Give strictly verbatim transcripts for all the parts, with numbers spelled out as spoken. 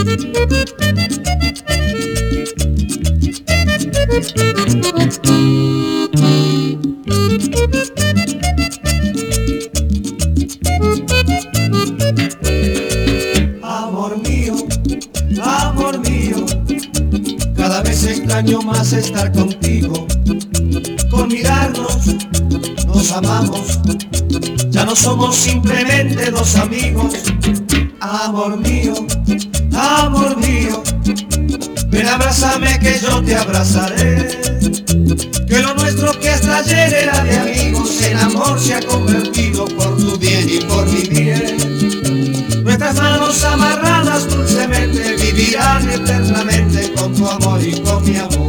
Amor mío, amor mío, cada vez extraño más estar contigo. Con mirarnos nos amamos, ya no somos simplemente dos amigos. Amor mío, amor mío, ven abrázame que yo te abrazaré. Que lo nuestro que hasta ayer era de amigos en amor se ha convertido por tu bien y por mi bien. Nuestras manos amarradas dulcemente vivirán eternamente con tu amor y con mi amor.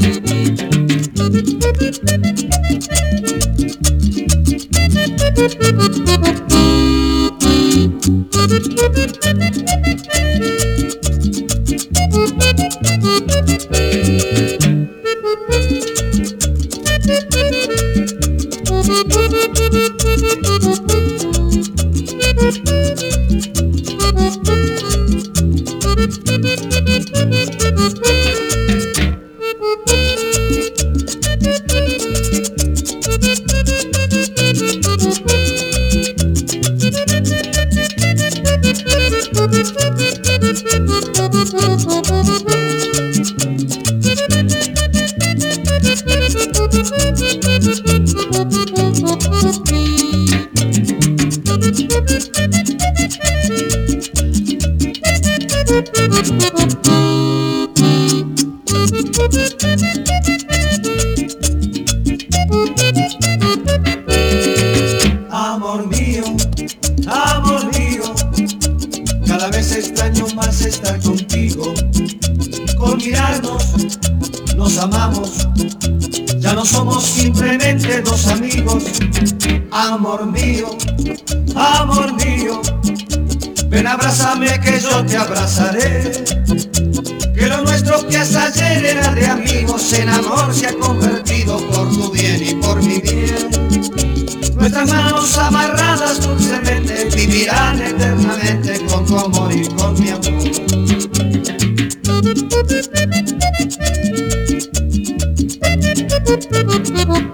Amor mío, amor mío, cada vez extraño más estar contigo. Con mirarnos nos amamos, ya no somos simplemente dos amigos. Amor mío, amor mío, ven abrázame que yo te abrazaré. Que lo nuestro que hasta ayer era de amigos en amor se ha convertido por tu bien y por mi bien. Nuestras manos amarradas dulcemente vivirán eternamente con tu amor y con mi amor.